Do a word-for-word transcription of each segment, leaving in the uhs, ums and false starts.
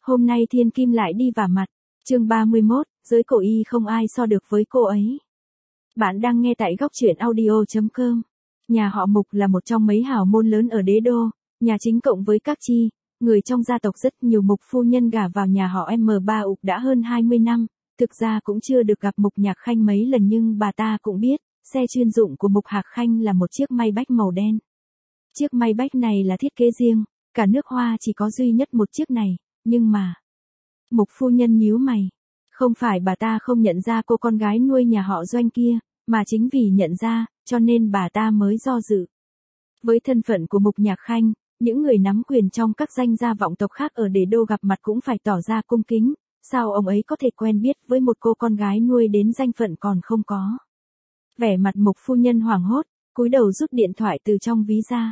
Hôm nay thiên kim lại đi vả mặt. Chương ba mươi mốt, giới cổ y không ai so được với cô ấy. Bạn đang nghe tại góc truyện audio chấm com. Nhà họ Mục là một trong mấy hào môn lớn ở đế đô, nhà chính cộng với các chi, người trong gia tộc rất nhiều. Mục phu nhân gả vào nhà họ M ba ục đã hơn hai mươi năm, thực ra cũng chưa được gặp Mục Nhạc Khanh mấy lần nhưng bà ta cũng biết, xe chuyên dụng của Mục Hạc Khanh là một chiếc Maybach màu đen. Chiếc Maybach này là thiết kế riêng, cả nước Hoa chỉ có duy nhất một chiếc này, nhưng mà... Mục phu nhân nhíu mày. Không phải bà ta không nhận ra cô con gái nuôi nhà họ Doanh kia, mà chính vì nhận ra, cho nên bà ta mới do dự. Với thân phận của Mục Nhạc Khanh, những người nắm quyền trong các danh gia vọng tộc khác ở đế đô gặp mặt cũng phải tỏ ra cung kính, sao ông ấy có thể quen biết với một cô con gái nuôi đến danh phận còn không có. Vẻ mặt Mục phu nhân hoảng hốt, cúi đầu rút điện thoại từ trong ví ra.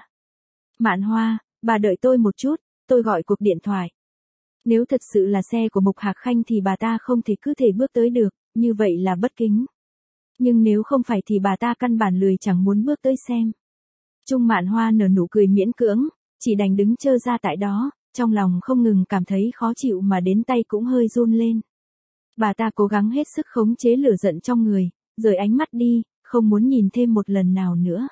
Mạn Hoa, bà đợi tôi một chút, tôi gọi cuộc điện thoại. Nếu thật sự là xe của Mục Hạc Khanh thì bà ta không thể cứ thể bước tới được, như vậy là bất kính. Nhưng nếu không phải thì bà ta căn bản lười chẳng muốn bước tới xem. Trung Mạn Hoa nở nụ cười miễn cưỡng, chỉ đành đứng trơ ra tại đó, trong lòng không ngừng cảm thấy khó chịu mà đến tay cũng hơi run lên. Bà ta cố gắng hết sức khống chế lửa giận trong người, rời ánh mắt đi, không muốn nhìn thêm một lần nào nữa.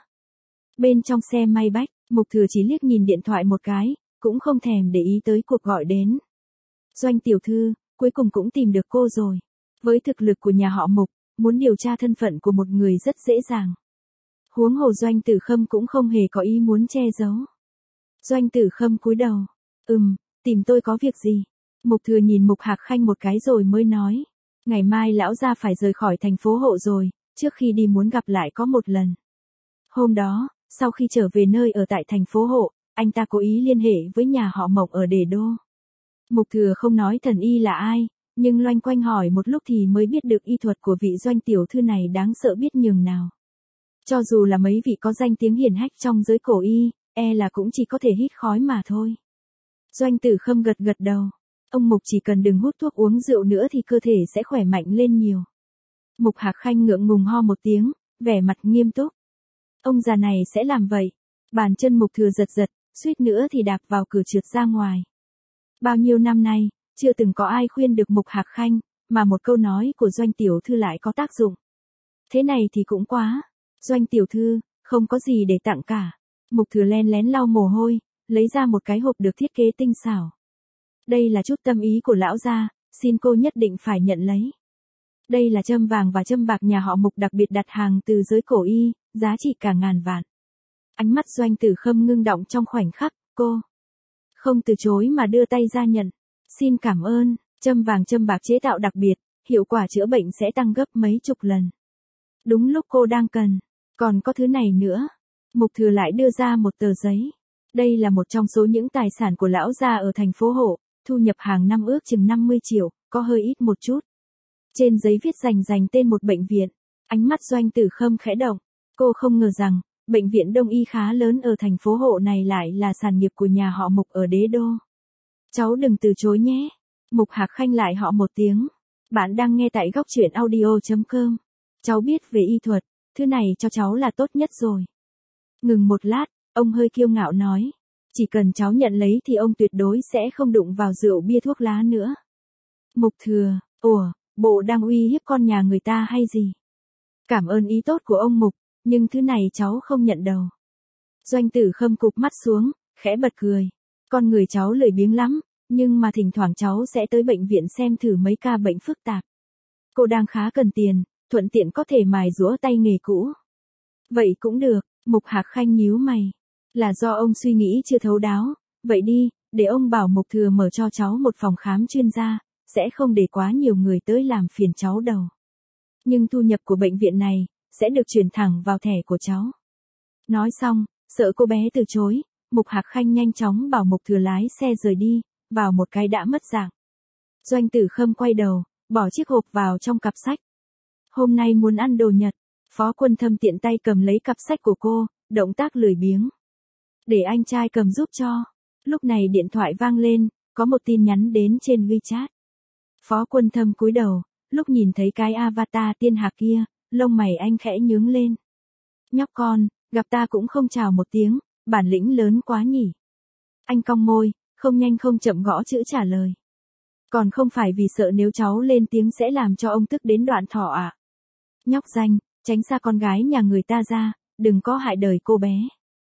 Bên trong xe Maybach, Mục Thừa chỉ liếc nhìn điện thoại một cái, cũng không thèm để ý tới cuộc gọi đến. Doanh tiểu thư, cuối cùng cũng tìm được cô rồi. Với thực lực của nhà họ Mục, muốn điều tra thân phận của một người rất dễ dàng. Huống hồ Doanh Tử Khâm cũng không hề có ý muốn che giấu. Doanh Tử Khâm cúi đầu. Ừm, tìm tôi có việc gì? Mục Thừa nhìn Mục Hạc Khanh một cái rồi mới nói. Ngày mai lão gia phải rời khỏi thành phố Hộ rồi, trước khi đi muốn gặp lại có một lần. Hôm đó, sau khi trở về nơi ở tại thành phố Hộ, anh ta cố ý liên hệ với nhà họ Mộc ở đế đô. Mục Thừa không nói thần y là ai, nhưng loanh quanh hỏi một lúc thì mới biết được y thuật của vị Doanh tiểu thư này đáng sợ biết nhường nào. Cho dù là mấy vị có danh tiếng hiển hách trong giới cổ y, e là cũng chỉ có thể hít khói mà thôi. Doanh Tử Khâm gật gật đầu. Ông Mục chỉ cần đừng hút thuốc uống rượu nữa thì cơ thể sẽ khỏe mạnh lên nhiều. Mục Hạc Khanh ngượng ngùng ho một tiếng, vẻ mặt nghiêm túc. Ông già này sẽ làm vậy. Bàn chân Mục Thừa giật giật, suýt nữa thì đạp vào cửa trượt ra ngoài. Bao nhiêu năm nay, chưa từng có ai khuyên được Mục Hạc Khanh, mà một câu nói của Doanh tiểu thư lại có tác dụng. Thế này thì cũng quá. Doanh tiểu thư, không có gì để tặng cả. Mục Thừa len lén lau mồ hôi, lấy ra một cái hộp được thiết kế tinh xảo. Đây là chút tâm ý của lão gia, xin cô nhất định phải nhận lấy. Đây là châm vàng và châm bạc nhà họ Mục đặc biệt đặt hàng từ giới cổ y, giá trị cả ngàn vạn. Ánh mắt Doanh Tử Khâm ngưng động trong khoảnh khắc, cô không từ chối mà đưa tay ra nhận. Xin cảm ơn, châm vàng châm bạc chế tạo đặc biệt, hiệu quả chữa bệnh sẽ tăng gấp mấy chục lần. Đúng lúc cô đang cần, còn có thứ này nữa. Mục Thừa lại đưa ra một tờ giấy. Đây là một trong số những tài sản của lão gia ở thành phố Hộ, thu nhập hàng năm ước chừng năm mươi triệu, có hơi ít một chút. Trên giấy viết rành rành tên một bệnh viện. Ánh mắt Doanh Tử Khâm khẽ động. Cô không ngờ rằng, bệnh viện đông y khá lớn ở thành phố Hộ này lại là sản nghiệp của nhà họ Mục ở đế đô. Cháu đừng từ chối nhé. Mục Hạc Khanh lại họ một tiếng. Bạn đang nghe tại góc truyện audio chấm com. Cháu biết về y thuật, thứ này cho cháu là tốt nhất rồi. Ngừng một lát, ông hơi kiêu ngạo nói. Chỉ cần cháu nhận lấy thì ông tuyệt đối sẽ không đụng vào rượu bia thuốc lá nữa. Mục Thừa, ủa, bộ đang uy hiếp con nhà người ta hay gì? Cảm ơn ý tốt của ông Mục, nhưng thứ này cháu không nhận đâu. Doanh Tử Khâm cụp mắt xuống, khẽ bật cười. Con người cháu lười biếng lắm, nhưng mà thỉnh thoảng cháu sẽ tới bệnh viện xem thử mấy ca bệnh phức tạp. Cô đang khá cần tiền, thuận tiện có thể mài giũa tay nghề cũ. Vậy cũng được, Mục Hạc Khanh nhíu mày. Là do ông suy nghĩ chưa thấu đáo, vậy đi, để ông bảo Mục Thừa mở cho cháu một phòng khám chuyên gia, sẽ không để quá nhiều người tới làm phiền cháu đâu. Nhưng thu nhập của bệnh viện này, sẽ được chuyển thẳng vào thẻ của cháu. Nói xong, sợ cô bé từ chối, Mục Hạc Khanh nhanh chóng bảo Mục Thừa lái xe rời đi, vào một cái đã mất dạng. Doanh Tử Khâm quay đầu, bỏ chiếc hộp vào trong cặp sách. Hôm nay muốn ăn đồ Nhật, Phó Quân Thâm tiện tay cầm lấy cặp sách của cô, động tác lười biếng. Để anh trai cầm giúp cho. Lúc này điện thoại vang lên, có một tin nhắn đến trên WeChat. Phó Quân Thâm cúi đầu, lúc nhìn thấy cái avatar tiên hạc kia, lông mày anh khẽ nhướng lên. Nhóc con, gặp ta cũng không chào một tiếng, bản lĩnh lớn quá nhỉ. Anh cong môi, không nhanh không chậm gõ chữ trả lời. Còn không phải vì sợ nếu cháu lên tiếng sẽ làm cho ông tức đến đoạn thọ à? Nhóc danh, tránh xa con gái nhà người ta ra, đừng có hại đời cô bé.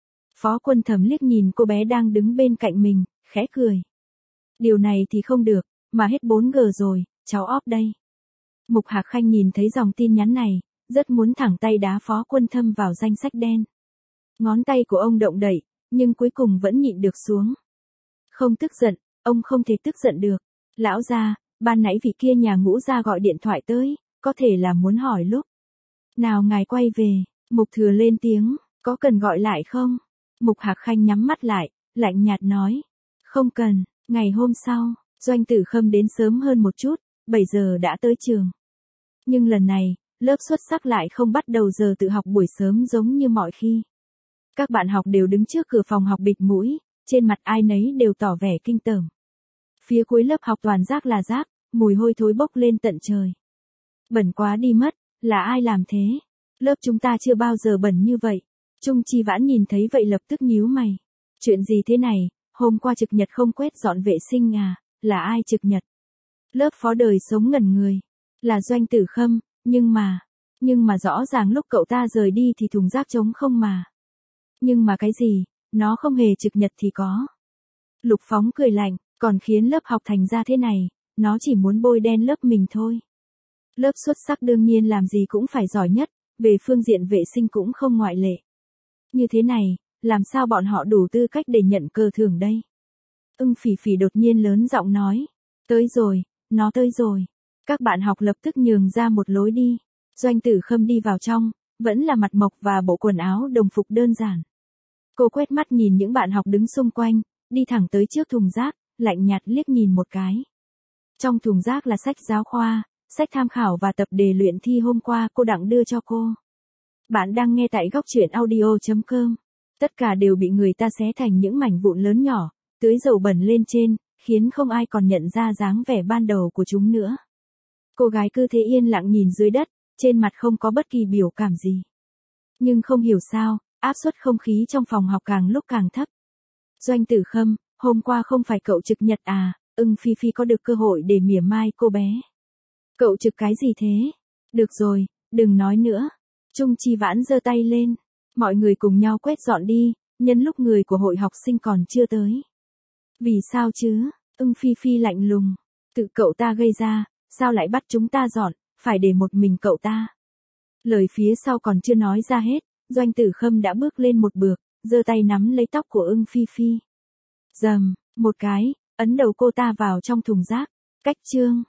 Phó Quân Thẩm liếc nhìn cô bé đang đứng bên cạnh mình, khẽ cười. Điều này thì không được, mà hết bốn G rồi, cháu off đây. Mục Hạc Khanh nhìn thấy dòng tin nhắn này, rất muốn thẳng tay đá Phó Quân Thâm vào danh sách đen. Ngón tay của ông động đậy, nhưng cuối cùng vẫn nhịn được xuống. Không tức giận, ông không thể tức giận được. Lão gia, ban nãy vị kia nhà Ngũ gia gọi điện thoại tới, có thể là muốn hỏi lúc nào ngài quay về. Mục Thừa lên tiếng, có cần gọi lại không? Mục Hạc Khanh nhắm mắt lại, lạnh nhạt nói. Không cần. Ngày hôm sau, Doanh Tử Khâm đến sớm hơn một chút, bảy giờ đã tới trường. Nhưng lần này, lớp xuất sắc lại không bắt đầu giờ tự học buổi sớm giống như mọi khi. Các bạn học đều đứng trước cửa phòng học bịt mũi, trên mặt ai nấy đều tỏ vẻ kinh tởm. Phía cuối lớp học toàn rác là rác, mùi hôi thối bốc lên tận trời. Bẩn quá đi mất, là ai làm thế? Lớp chúng ta chưa bao giờ bẩn như vậy. Trung Chi Vãn nhìn thấy vậy lập tức nhíu mày. Chuyện gì thế này, hôm qua trực nhật không quét dọn vệ sinh à, là ai trực nhật? Lớp Phó Đời Sống ngẩn người. Là Doanh Tử Khâm, nhưng mà, nhưng mà rõ ràng lúc cậu ta rời đi thì thùng rác trống không mà. Nhưng mà cái gì, nó không hề trực nhật thì có. Lục Phóng cười lạnh, còn khiến lớp học thành ra thế này, nó chỉ muốn bôi đen lớp mình thôi. Lớp xuất sắc đương nhiên làm gì cũng phải giỏi nhất, về phương diện vệ sinh cũng không ngoại lệ. Như thế này, làm sao bọn họ đủ tư cách để nhận cờ thưởng đây? Ưng Phỉ Phỉ đột nhiên lớn giọng nói. Tới rồi, nó tới rồi. Các bạn học lập tức nhường ra một lối đi. Doanh Tử Khâm đi vào trong, vẫn là mặt mộc và bộ quần áo đồng phục đơn giản. Cô quét mắt nhìn những bạn học đứng xung quanh, đi thẳng tới trước thùng rác, lạnh nhạt liếc nhìn một cái. Trong thùng rác là sách giáo khoa, sách tham khảo và tập đề luyện thi hôm qua cô Đặng đưa cho cô. Bạn đang nghe tại góc truyện audio chấm com. Tất cả đều bị người ta xé thành những mảnh vụn lớn nhỏ, tưới dầu bẩn lên trên, khiến không ai còn nhận ra dáng vẻ ban đầu của chúng nữa. Cô gái cứ thế yên lặng nhìn dưới đất, trên mặt không có bất kỳ biểu cảm gì. Nhưng không hiểu sao, áp suất không khí trong phòng học càng lúc càng thấp. Doanh Tử Khâm, hôm qua không phải cậu trực nhật à? Ưng Phi Phi có được cơ hội để mỉa mai cô bé. Cậu trực cái gì thế? Được rồi, đừng nói nữa. Trung Chi Vãn giơ tay lên. Mọi người cùng nhau quét dọn đi, nhân lúc người của hội học sinh còn chưa tới. Vì sao chứ? Ưng Phi Phi lạnh lùng. Tự cậu ta gây ra, sao lại bắt chúng ta dọn, phải để một mình cậu ta. Lời phía sau còn chưa nói ra hết, Doanh Tử Khâm đã bước lên một bước, giơ tay nắm lấy tóc của Ưng Phi Phi. Dầm, một cái, ấn đầu cô ta vào trong thùng rác. Cách chương.